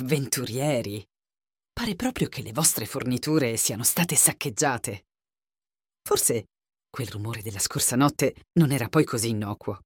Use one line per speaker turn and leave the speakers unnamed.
Avventurieri! Pare proprio che le vostre forniture siano state saccheggiate. Forse quel rumore della scorsa notte non era poi così innocuo.